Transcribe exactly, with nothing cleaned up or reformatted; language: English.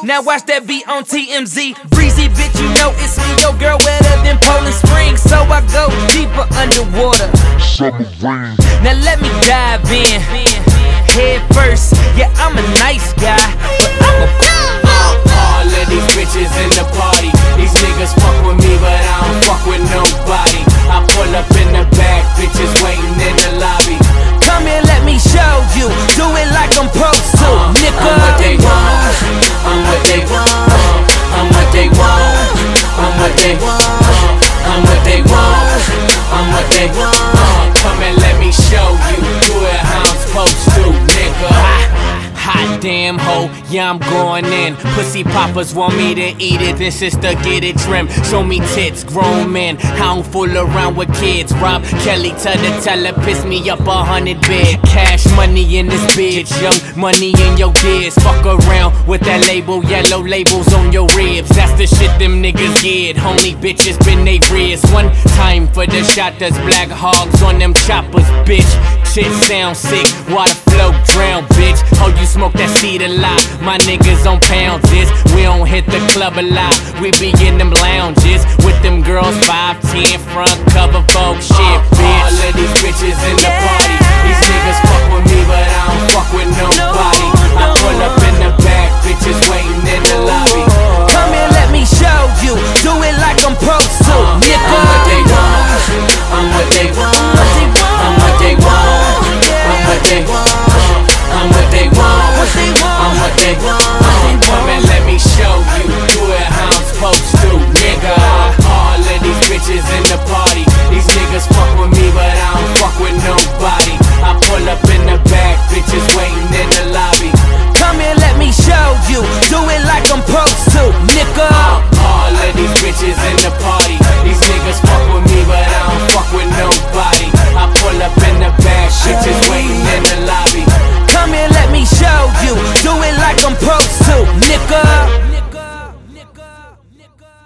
Now watch that beat on T M Z. Breezy bitch, you know it's me, your girl wetter than Poland Springs. So I go deeper underwater. Summer rain. Now let me dive in, head first. Yeah, I'm a nice guy, but I'm a all of these bitches in the party. These niggas fuck with me, but I don't fuck with nobody. I pull up in the back, bitches waiting in the lobby. Come here, let me show you. Do it like I'm supposed to, uh, nigga. I'm what they want. I'm what they want. Uh, I'm what they want. I'm what they want. Uh, I'm what they want. I'm what they want. Uh, come and let me show you. Do it how I'm supposed to, nigga. Hot damn hoe, yeah I'm going in. Pussy poppers want me to eat it, then sister get it trimmed. Show me tits, grown men, I don't fool around with kids. Rob Kelly to the teller, piss me up a hundred bid. Cash money in this bitch, young money in your kids. Fuck around with that label, yellow labels on your ribs. That's the shit them niggas get, homely bitches been they ribs. One time for the shot, that's black hogs on them choppers, bitch. Shit sound sick, water flow drown, bitch. Oh, you smoke that seed a lot. My niggas on pound this. We don't hit the club a lot. We be in them lounges with them girls five ten front cover Vogue shit, uh, bitch. All of these bitches in the party. These niggas fuck with me, but I don't fuck with nobody. I pull up in the back, bitches waiting in the lobby. Come here, let me show you. Do it like I'm supposed to, uh, nigga. I'm what they want. I'm what they want. I'm what they want. I'm what they want. I'm what they want. I'm what they want. Come and let me show you. Do it how I'm supposed to, nigga. All of these bitches in the party. These niggas fuck with me, but I don't fuck with nobody. I pull up in the back, bitches waiting in the lobby. Come here, let me show you. Do it like I'm supposed to, nigga. All of these bitches in the party. These niggas fuck with me, but I don't fuck with nobody. I pull up in the back, bitches waiting in the lobby. Come here, let me show you. Do it like I'm supposed to, nigga.